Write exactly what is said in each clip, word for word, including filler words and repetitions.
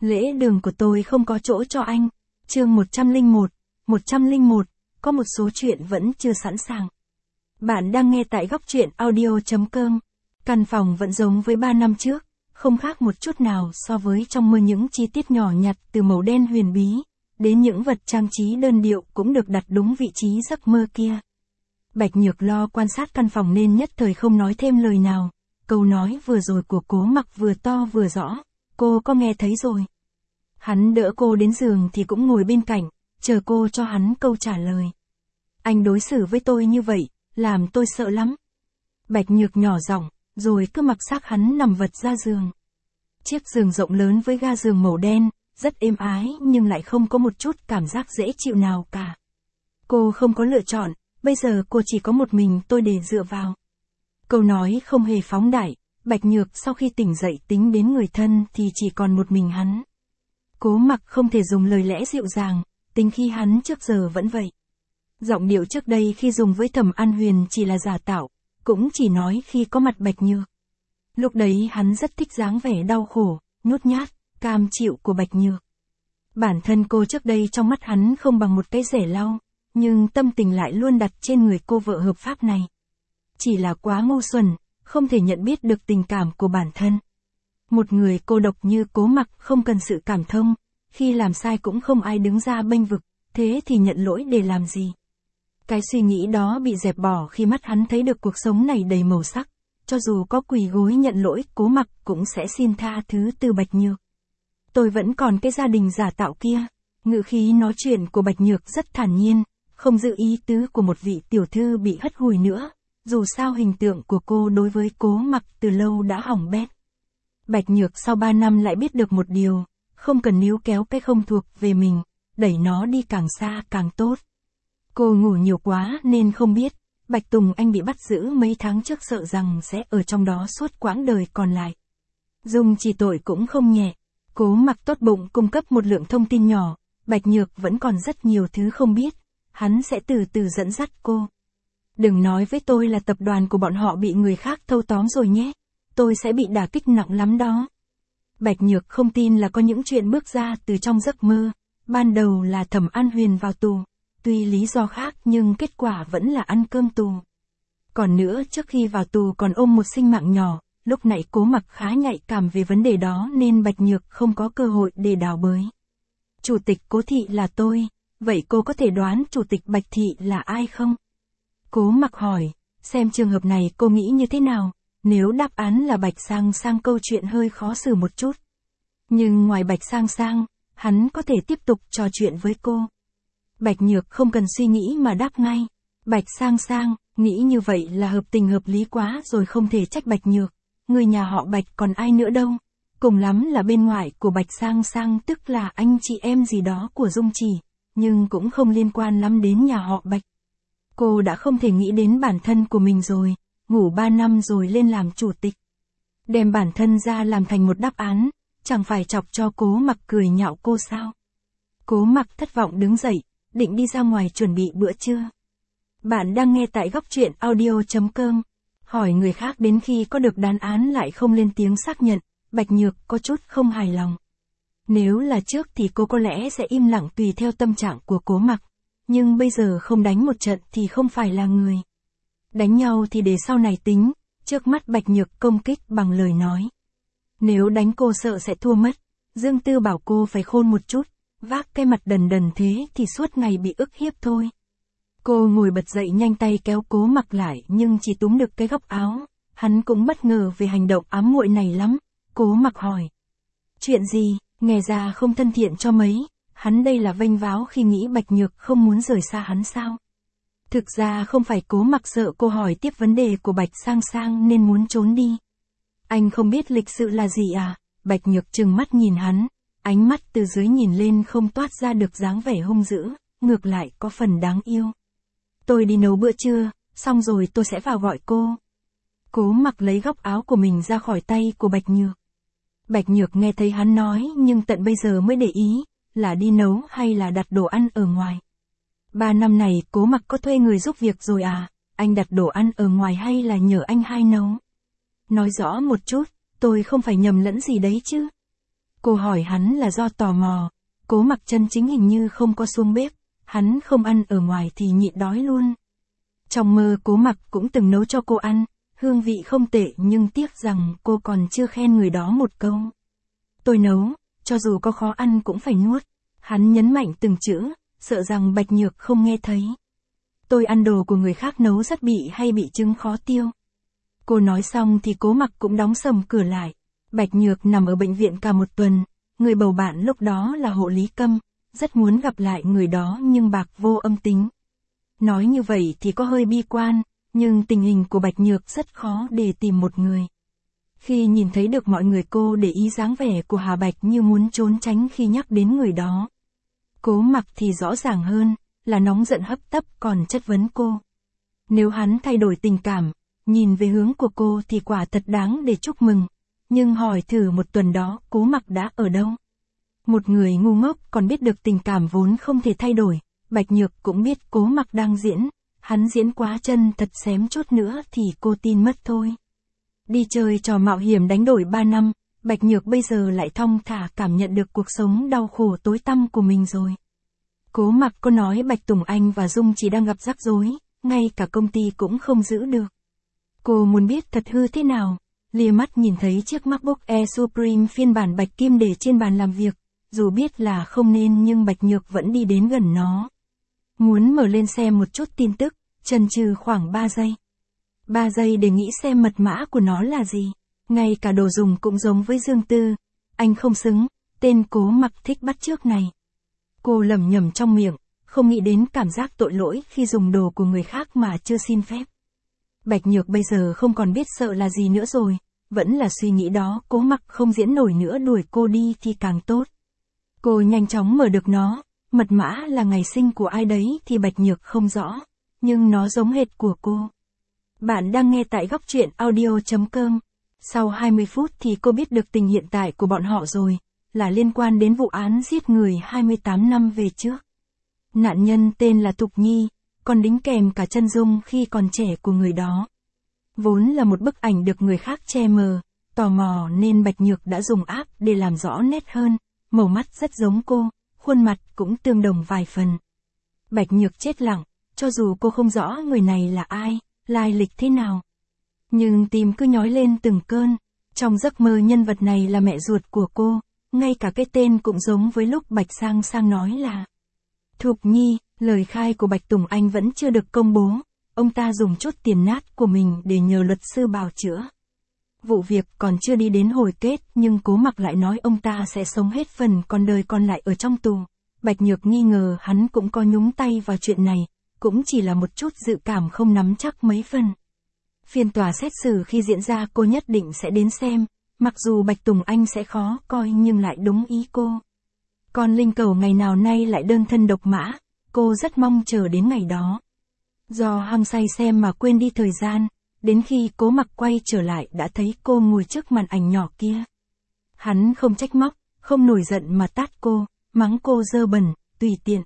Lễ đường của tôi không có chỗ cho anh. Chương một trăm lẻ một, một trăm lẻ một, có một số chuyện vẫn chưa sẵn sàng. Bạn đang nghe tại góc truyện audio chấm com. Căn phòng vẫn giống với ba năm trước, không khác một chút nào so với trong mơ, những chi tiết nhỏ nhặt từ màu đen huyền bí, đến những vật trang trí đơn điệu cũng được đặt đúng vị trí giấc mơ kia. Bạch Nhược lo quan sát căn phòng nên nhất thời không nói thêm lời nào. Câu nói vừa rồi của Cố Mặc vừa to vừa rõ, cô có nghe thấy rồi. Hắn đỡ cô đến giường thì cũng ngồi bên cạnh, chờ cô cho hắn câu trả lời. Anh đối xử với tôi như vậy, làm tôi sợ lắm. Bạch Nhược nhỏ giọng, rồi cứ mặc xác hắn nằm vật ra giường. Chiếc giường rộng lớn với ga giường màu đen, rất êm ái nhưng lại không có một chút cảm giác dễ chịu nào cả. Cô không có lựa chọn, bây giờ cô chỉ có một mình tôi để dựa vào. Câu nói không hề phóng đại, Bạch Nhược sau khi tỉnh dậy tính đến người thân thì chỉ còn một mình hắn. Cố Mặc không thể dùng lời lẽ dịu dàng, tính khi hắn trước giờ vẫn vậy. Giọng điệu trước đây khi dùng với Thẩm An Huyền chỉ là giả tạo, cũng chỉ nói khi có mặt Bạch Nhược. Lúc đấy hắn rất thích dáng vẻ đau khổ, nhút nhát, cam chịu của Bạch Nhược. Bản thân cô trước đây trong mắt hắn không bằng một cái rẻ lau, nhưng tâm tình lại luôn đặt trên người cô vợ hợp pháp này. Chỉ là quá ngu xuẩn, không thể nhận biết được tình cảm của bản thân. Một người cô độc như Cố Mặc không cần sự cảm thông, khi làm sai cũng không ai đứng ra bênh vực, thế thì nhận lỗi để làm gì? Cái suy nghĩ đó bị dẹp bỏ khi mắt hắn thấy được cuộc sống này đầy màu sắc, cho dù có quỳ gối nhận lỗi, Cố Mặc cũng sẽ xin tha thứ từ Bạch Nhược. Tôi vẫn còn cái gia đình giả tạo kia. Ngữ khí nói chuyện của Bạch Nhược rất thản nhiên, không giữ ý tứ của một vị tiểu thư bị hất hủi nữa. Dù sao hình tượng của cô đối với Cố Mặc từ lâu đã hỏng bét. Bạch Nhược sau ba năm lại biết được một điều, không cần níu kéo cái không thuộc về mình, đẩy nó đi càng xa càng tốt. Cô ngủ nhiều quá nên không biết, Bạch Tùng Anh bị bắt giữ mấy tháng trước sợ rằng sẽ ở trong đó suốt quãng đời còn lại. Dung chỉ tội cũng không nhẹ. Cố Mặc tốt bụng cung cấp một lượng thông tin nhỏ, Bạch Nhược vẫn còn rất nhiều thứ không biết, hắn sẽ từ từ dẫn dắt cô. Đừng nói với tôi là tập đoàn của bọn họ bị người khác thâu tóm rồi nhé, tôi sẽ bị đả kích nặng lắm đó. Bạch Nhược không tin là có những chuyện bước ra từ trong giấc mơ, ban đầu là Thẩm An Huyền vào tù, tuy lý do khác nhưng kết quả vẫn là ăn cơm tù. Còn nữa, trước khi vào tù còn ôm một sinh mạng nhỏ, lúc nãy Cố Mặc khá nhạy cảm về vấn đề đó nên Bạch Nhược không có cơ hội để đào bới. Chủ tịch Cố Thị là tôi, vậy cô có thể đoán chủ tịch Bạch Thị là ai không? Cố Mặc hỏi, xem trường hợp này cô nghĩ như thế nào, nếu đáp án là Bạch Sang Sang câu chuyện hơi khó xử một chút. Nhưng ngoài Bạch Sang Sang, hắn có thể tiếp tục trò chuyện với cô. Bạch Nhược không cần suy nghĩ mà đáp ngay, Bạch Sang Sang, nghĩ như vậy là hợp tình hợp lý quá rồi, không thể trách Bạch Nhược. Người nhà họ Bạch còn ai nữa đâu, cùng lắm là bên ngoài của Bạch Sang Sang, tức là anh chị em gì đó của Dung Chỉ, nhưng cũng không liên quan lắm đến nhà họ Bạch. Cô đã không thể nghĩ đến bản thân của mình rồi, ngủ ba năm rồi lên làm chủ tịch. Đem bản thân ra làm thành một đáp án, chẳng phải chọc cho Cố Mặc cười nhạo cô sao? Cố Mặc thất vọng đứng dậy, định đi ra ngoài chuẩn bị bữa trưa. Bạn đang nghe tại góc truyện audio chấm com. Hỏi người khác đến khi có được đáp án lại không lên tiếng xác nhận, Bạch Nhược có chút không hài lòng. Nếu là trước thì cô có lẽ sẽ im lặng tùy theo tâm trạng của Cố Mặc. Nhưng bây giờ không đánh một trận thì không phải là người. Đánh nhau thì để sau này tính, trước mắt Bạch Nhược công kích bằng lời nói. Nếu đánh cô sợ sẽ thua mất, Dương Tư bảo cô phải khôn một chút, vác cái mặt đần đần thế thì suốt ngày bị ức hiếp thôi. Cô ngồi bật dậy nhanh tay kéo Cố Mặc lại nhưng chỉ túm được cái góc áo, hắn cũng bất ngờ về hành động ám muội này lắm. Cố Mặc hỏi. Chuyện gì, nghe ra không thân thiện cho mấy. Hắn đây là vênh váo khi nghĩ Bạch Nhược không muốn rời xa hắn sao? Thực ra không phải Cố Mặc sợ cô hỏi tiếp vấn đề của Bạch Sang Sang nên muốn trốn đi. Anh không biết lịch sự là gì à? Bạch Nhược trừng mắt nhìn hắn, ánh mắt từ dưới nhìn lên không toát ra được dáng vẻ hung dữ, ngược lại có phần đáng yêu. Tôi đi nấu bữa trưa, xong rồi tôi sẽ vào gọi cô. Cố Mặc lấy góc áo của mình ra khỏi tay của Bạch Nhược. Bạch Nhược nghe thấy hắn nói nhưng tận bây giờ mới để ý, là đi nấu hay là đặt đồ ăn ở ngoài. Ba năm này Cố Mặc có thuê người giúp việc rồi à, anh đặt đồ ăn ở ngoài hay là nhờ anh hai nấu? Nói rõ một chút, tôi không phải nhầm lẫn gì đấy chứ. Cô hỏi hắn là do tò mò, Cố Mặc chân chính hình như không có xuống bếp, hắn không ăn ở ngoài thì nhịn đói luôn. Trong mơ Cố Mặc cũng từng nấu cho cô ăn, hương vị không tệ nhưng tiếc rằng cô còn chưa khen người đó một câu. Tôi nấu, cho dù có khó ăn cũng phải nuốt. Hắn nhấn mạnh từng chữ, sợ rằng Bạch Nhược không nghe thấy. Tôi ăn đồ của người khác nấu rất bị hay bị chứng khó tiêu. Cô nói xong thì Cố Mặc cũng đóng sầm cửa lại. Bạch Nhược nằm ở bệnh viện cả một tuần, người bầu bạn lúc đó là Hộ Lý Câm, rất muốn gặp lại người đó nhưng bạc vô âm tính. Nói như vậy thì có hơi bi quan, nhưng tình hình của Bạch Nhược rất khó để tìm một người. Khi nhìn thấy được mọi người cô để ý dáng vẻ của Hà Bạch như muốn trốn tránh khi nhắc đến người đó. Cố Mặc thì rõ ràng hơn, là nóng giận hấp tấp còn chất vấn cô. Nếu hắn thay đổi tình cảm, nhìn về hướng của cô thì quả thật đáng để chúc mừng. Nhưng hỏi thử một tuần đó Cố Mặc đã ở đâu? Một người ngu ngốc còn biết được tình cảm vốn không thể thay đổi. Bạch Nhược cũng biết Cố Mặc đang diễn, hắn diễn quá chân thật, xém chút nữa thì cô tin mất thôi. Đi chơi trò mạo hiểm đánh đổi ba năm, Bạch Nhược bây giờ lại thong thả cảm nhận được cuộc sống đau khổ tối tăm của mình rồi. Cố Mặc có nói Bạch Tùng Anh và Dung chỉ đang gặp rắc rối, ngay cả công ty cũng không giữ được. Cô muốn biết thật hư thế nào, lia mắt nhìn thấy chiếc MacBook Air Supreme phiên bản bạch kim để trên bàn làm việc, dù biết là không nên nhưng Bạch Nhược vẫn đi đến gần nó. Muốn mở lên xem một chút tin tức, chần chừ khoảng ba giây. ba giây để nghĩ xem mật mã của nó là gì. Ngay cả đồ dùng cũng giống với Dương Tư. Anh không xứng, tên Cố Mặc thích bắt chước này. Cô lẩm nhẩm trong miệng, không nghĩ đến cảm giác tội lỗi khi dùng đồ của người khác mà chưa xin phép. Bạch Nhược bây giờ không còn biết sợ là gì nữa rồi, vẫn là suy nghĩ đó. Cố Mặc không diễn nổi nữa đuổi cô đi thì càng tốt. Cô nhanh chóng mở được nó, mật mã là ngày sinh của ai đấy thì Bạch Nhược không rõ, nhưng nó giống hệt của cô. Bạn đang nghe tại góc truyện audio chấm com. Sau hai mươi phút thì cô biết được tình hiện tại của bọn họ rồi, là liên quan đến vụ án giết người hai mươi tám năm về trước. Nạn nhân tên là Thục Nhi, còn đính kèm cả chân dung khi còn trẻ của người đó. Vốn là một bức ảnh được người khác che mờ, tò mò nên Bạch Nhược đã dùng app để làm rõ nét hơn, màu mắt rất giống cô, khuôn mặt cũng tương đồng vài phần. Bạch Nhược chết lặng, cho dù cô không rõ người này là ai, lai lịch thế nào. Nhưng tim cứ nhói lên từng cơn, trong giấc mơ nhân vật này là mẹ ruột của cô, ngay cả cái tên cũng giống với lúc Bạch Sang Sang nói là Thục Nhi. Lời khai của Bạch Tùng Anh vẫn chưa được công bố, ông ta dùng chút tiền nát của mình để nhờ luật sư bào chữa. Vụ việc còn chưa đi đến hồi kết nhưng Cố Mặc lại nói ông ta sẽ sống hết phần còn đời còn lại ở trong tù. Bạch Nhược nghi ngờ hắn cũng có nhúng tay vào chuyện này, cũng chỉ là một chút dự cảm không nắm chắc mấy phần. Phiên tòa xét xử khi diễn ra cô nhất định sẽ đến xem, mặc dù Bạch Tùng Anh sẽ khó coi nhưng lại đúng ý cô. Còn Linh Cầu ngày nào nay lại đơn thân độc mã, cô rất mong chờ đến ngày đó. Do hăng say xem mà quên đi thời gian, đến khi Cố Mặc quay trở lại đã thấy cô ngồi trước màn ảnh nhỏ kia. Hắn không trách móc, không nổi giận mà tát cô, mắng cô dơ bẩn, tùy tiện.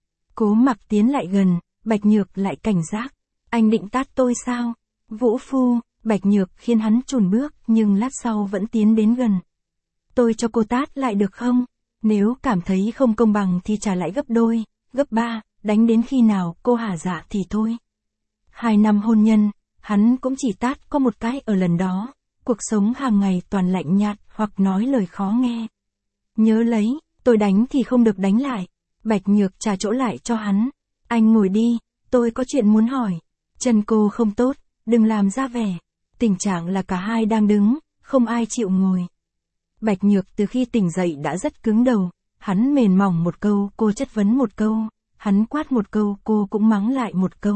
Cố Mặc tiến lại gần, Bạch Nhược lại cảnh giác. Anh định tát tôi sao? Vũ phu. Bạch Nhược khiến hắn chùn bước nhưng lát sau vẫn tiến đến gần. Tôi cho cô tát lại được không? Nếu cảm thấy không công bằng thì trả lại gấp đôi, gấp ba, đánh đến khi nào cô hả dạ thì thôi. Hai năm hôn nhân, hắn cũng chỉ tát có một cái ở lần đó, cuộc sống hàng ngày toàn lạnh nhạt hoặc nói lời khó nghe. Nhớ lấy, tôi đánh thì không được đánh lại. Bạch Nhược trả chỗ lại cho hắn. Anh ngồi đi, tôi có chuyện muốn hỏi. Chân cô không tốt, đừng làm ra vẻ. Tình trạng là cả hai đang đứng, không ai chịu ngồi. Bạch Nhược từ khi tỉnh dậy đã rất cứng đầu, hắn mềm mỏng một câu, cô chất vấn một câu, hắn quát một câu, cô cũng mắng lại một câu.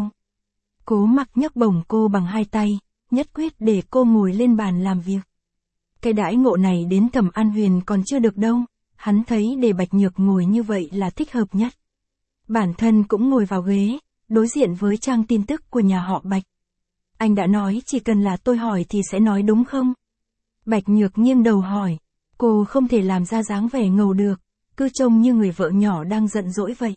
Cố Mặc nhấc bổng cô bằng hai tay, nhất quyết để cô ngồi lên bàn làm việc. Cái đãi ngộ này đến Thẩm An Huyền còn chưa được đâu, hắn thấy để Bạch Nhược ngồi như vậy là thích hợp nhất. Bản thân cũng ngồi vào ghế, đối diện với trang tin tức của nhà họ Bạch. Anh đã nói chỉ cần là tôi hỏi thì sẽ nói đúng không? Bạch Nhược nghiêng đầu hỏi, cô không thể làm ra dáng vẻ ngầu được, cứ trông như người vợ nhỏ đang giận dỗi vậy.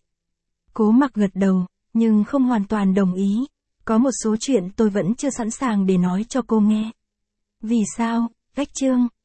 Cố Mặc gật đầu, nhưng không hoàn toàn đồng ý, có một số chuyện tôi vẫn chưa sẵn sàng để nói cho cô nghe. Vì sao? Vách chương.